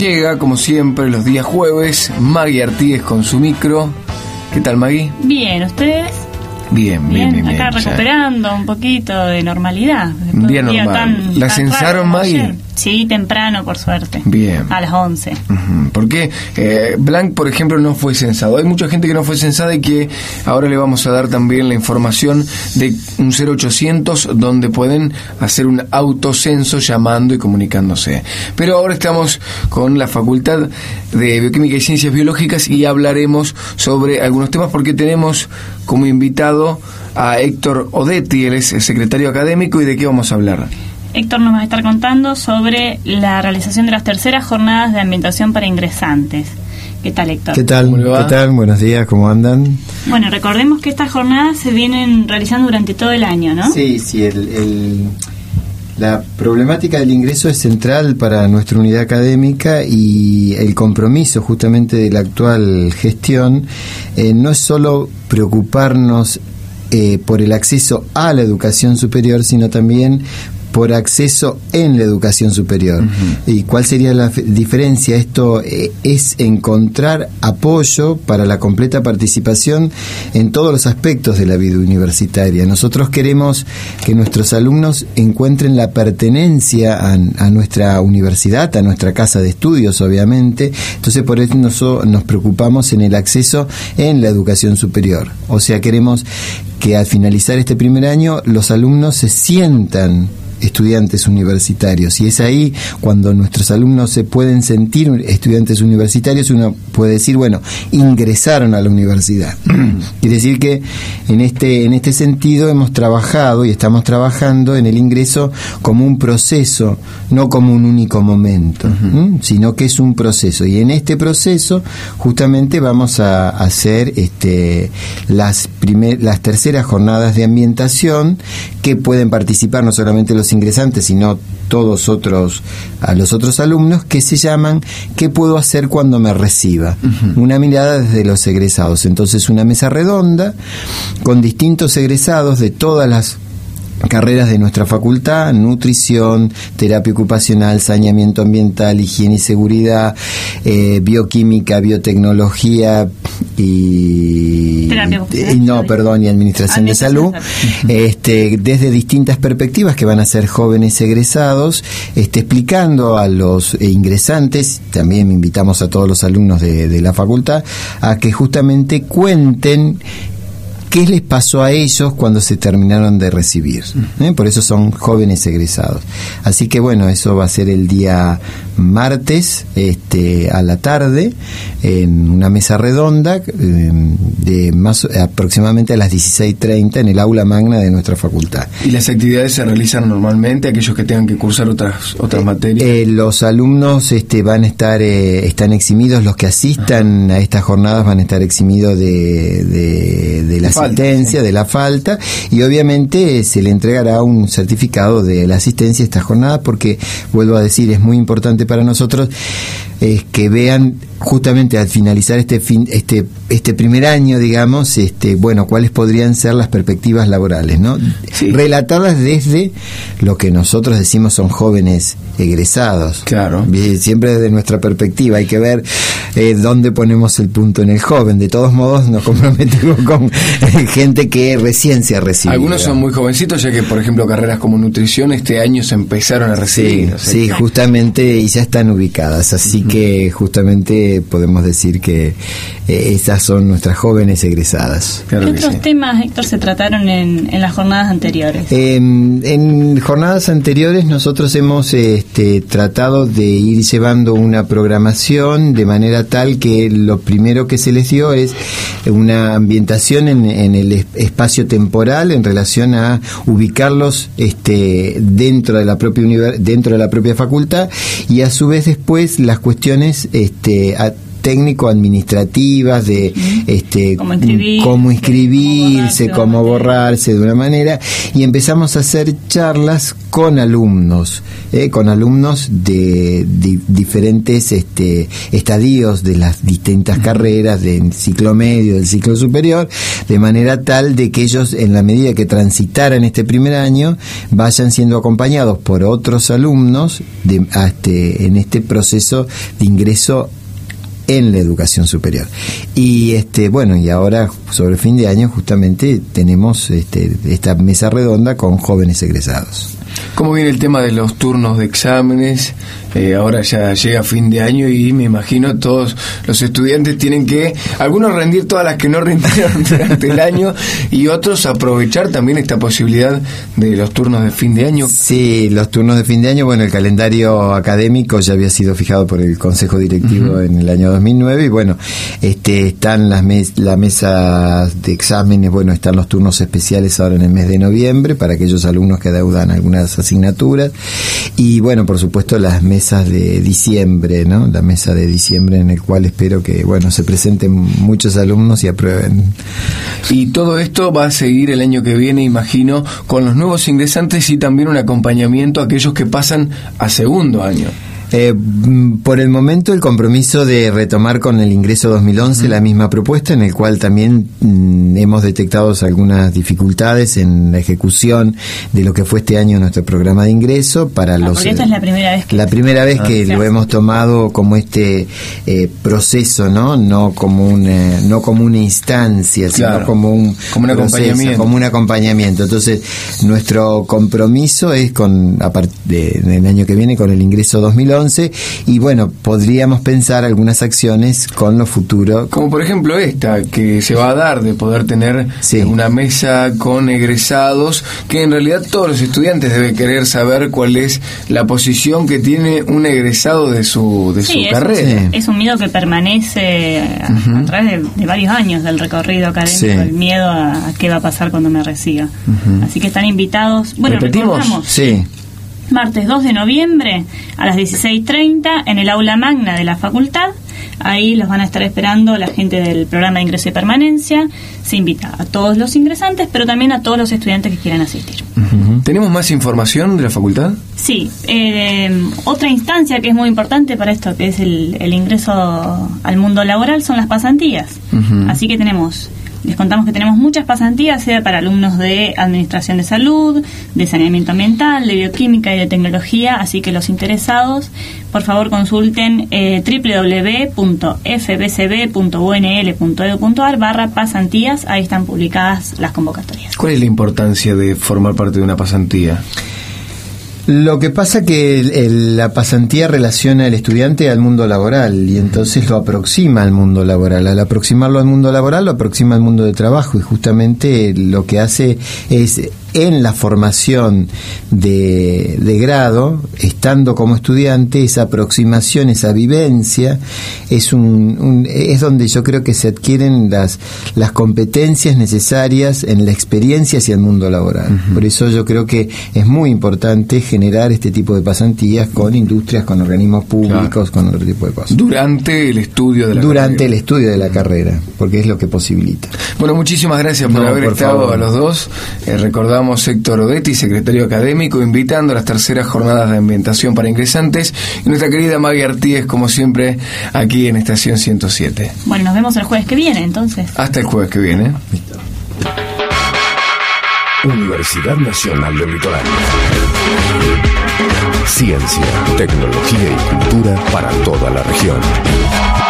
Llega, como siempre, los días jueves, Maggie Artigas con su micro. ¿Qué tal, Maggie? Bien, ¿ustedes? Bien. Acá recuperando un poquito de normalidad. Un día normal. ¿La censaron, Maggie? Sí, temprano, por suerte. Bien. A las 11. ¿Por qué? Blanc, por ejemplo, no fue censado. Hay mucha gente que no fue censada y que ahora le vamos a dar también la información de un 0800 donde pueden hacer un autocenso llamando y comunicándose. Pero ahora estamos con la Facultad de Bioquímica y Ciencias Biológicas y hablaremos sobre algunos temas porque tenemos como invitado a Héctor Odetti, él es secretario académico. ¿Y de qué vamos a hablar? Héctor nos va a estar contando sobre la realización de las terceras jornadas de ambientación para ingresantes. ¿Qué tal, Héctor? ¿Qué tal? Buenos días, ¿cómo andan? Bueno, recordemos que estas jornadas se vienen realizando durante todo el año, ¿no? Sí, la problemática del ingreso es central para nuestra unidad académica y el compromiso justamente de la actual gestión no es solo preocuparnos por el acceso a la educación superior, sino también por acceso en la educación superior. ¿Y cuál sería la diferencia? Esto es encontrar apoyo para la completa participación en todos los aspectos de la vida universitaria. Nosotros queremos que nuestros alumnos encuentren la pertenencia a nuestra universidad, a nuestra casa de estudios, obviamente. Entonces, por eso nos preocupamos en el acceso en la educación superior. O sea, queremos que al finalizar este primer año los alumnos se sientan estudiantes universitarios, y es ahí cuando nuestros alumnos se pueden sentir estudiantes universitarios. Uno puede decir, bueno, ingresaron a la universidad. Quiere decir que en este sentido hemos trabajado y estamos trabajando en el ingreso como un proceso, no como un único momento, sino que es un proceso, y en este proceso justamente vamos a hacer las terceras jornadas de ambientación, que pueden participar no solamente los ingresantes, sino todos los otros alumnos, que se llaman ¿qué puedo hacer cuando me reciba? Una mirada desde los egresados. Entonces, una mesa redonda con distintos egresados de todas las carreras de nuestra facultad: nutrición, terapia ocupacional, saneamiento ambiental, higiene y seguridad, bioquímica, biotecnología y administración de salud, desde distintas perspectivas, que van a ser jóvenes egresados, explicando a los ingresantes. También invitamos a todos los alumnos de la facultad a que justamente cuenten qué les pasó a ellos cuando se terminaron de recibir. Por eso son jóvenes egresados. Así que bueno, eso va a ser el día martes a la tarde, en una mesa redonda de aproximadamente a las 16:30 en el aula magna de nuestra facultad. ¿Y las actividades se realizan normalmente, aquellos que tengan que cursar otras materias? Los alumnos están eximidos, los que asistan a estas jornadas van a estar eximidos de la asistencia, de la falta, y obviamente se le entregará un certificado de la asistencia a esta jornada, porque, vuelvo a decir, es muy importante para nosotros que vean justamente al finalizar este primer año, digamos, cuáles podrían ser las perspectivas laborales, ¿no? Sí. Relatadas desde lo que nosotros decimos son jóvenes egresados. Claro. Siempre desde nuestra perspectiva hay que ver dónde ponemos el punto en el joven. De todos modos, nos comprometemos con gente que recién se ha recibido. Algunos son muy jovencitos, ya que, por ejemplo, carreras como nutrición este año se empezaron a recibir. Sí, justamente, y ya están ubicadas, así que justamente podemos decir que esas son nuestras jóvenes egresadas. Claro. ¿Qué otros temas, Héctor, se trataron en las jornadas anteriores? En jornadas anteriores nosotros hemos tratado de ir llevando una programación de manera tal que lo primero que se les dio es una ambientación en el espacio temporal en relación a ubicarlos dentro de la propia facultad, y a su vez después las cuestiones técnico-administrativas de cómo inscribirse, cómo borrarse de una manera, y empezamos a hacer charlas con alumnos de diferentes estadios de las distintas carreras del ciclo medio, del ciclo superior, de manera tal de que ellos, en la medida que transitaran este primer año, vayan siendo acompañados por otros alumnos en este proceso de ingreso en la educación superior. Y y ahora sobre fin de año justamente tenemos esta mesa redonda con jóvenes egresados. ¿Cómo viene el tema de los turnos de exámenes? Ahora ya llega fin de año y me imagino todos los estudiantes tienen que, algunos rendir todas las que no rindieron durante el año y otros aprovechar también esta posibilidad de los turnos de fin de año. Sí, los turnos de fin de año, el calendario académico ya había sido fijado por el Consejo Directivo en el año 2009 y están las mesas de exámenes, están los turnos especiales ahora en el mes de noviembre para aquellos alumnos que adeudan algunas asignaturas y por supuesto las mesas de diciembre, ¿no? La mesa de diciembre en el cual espero que se presenten muchos alumnos y aprueben. Y todo esto va a seguir el año que viene, imagino, con los nuevos ingresantes y también un acompañamiento a aquellos que pasan a segundo año. Por el momento el compromiso de retomar con el ingreso 2011 la misma propuesta, en el cual también hemos detectado algunas dificultades en la ejecución de lo que fue este año nuestro programa de ingreso para porque esta es la primera vez que lo hemos tomado como proceso, no como una instancia, sino como un acompañamiento, como un acompañamiento. Entonces nuestro compromiso es del año que viene con el ingreso 2011 y podríamos pensar algunas acciones con lo futuro. Como por ejemplo esta que se va a dar de poder tener una mesa con egresados, que en realidad todos los estudiantes deben querer saber cuál es la posición que tiene un egresado de su carrera. Es un miedo que permanece a través de varios años del recorrido académico, el miedo a qué va a pasar cuando me reciba. Así que están invitados. ¿Repetimos? Sí. Martes 2 de noviembre a las 16:30 en el aula magna de la facultad. Ahí los van a estar esperando la gente del programa de ingreso y permanencia. Se invita a todos los ingresantes, pero también a todos los estudiantes que quieran asistir. ¿Tenemos más información de la facultad? Sí. Otra instancia que es muy importante para esto, que es el ingreso al mundo laboral, son las pasantías. Así que les contamos que tenemos muchas pasantías, sea para alumnos de Administración de Salud, de Saneamiento Ambiental, de Bioquímica y de Tecnología, así que los interesados, por favor consulten www.fbcb.unl.edu.ar/pasantías, ahí están publicadas las convocatorias. ¿Cuál es la importancia de formar parte de una pasantía? Lo que pasa que la pasantía relaciona al estudiante al mundo laboral y entonces lo aproxima al mundo laboral. Al aproximarlo al mundo laboral, lo aproxima al mundo de trabajo y justamente lo que hace es, en la formación de grado, estando como estudiante, esa aproximación, esa vivencia, es donde yo creo que se adquieren las competencias necesarias en la experiencia hacia el mundo laboral. Por eso yo creo que es muy importante generar este tipo de pasantías con industrias, con organismos públicos, con otro tipo de cosas. Durante el estudio de la carrera, porque es lo que posibilita. Bueno, muchísimas gracias por haber estado a los dos. Recordamos Héctor Odetti, secretario académico, invitando a las terceras jornadas de ambientación para ingresantes, y nuestra querida Maggie Artíez, como siempre, aquí en Estación 107. Bueno, nos vemos el jueves que viene, entonces. Hasta el jueves que viene. Listo. Universidad Nacional del Litoral. Ciencia, tecnología y cultura para toda la región.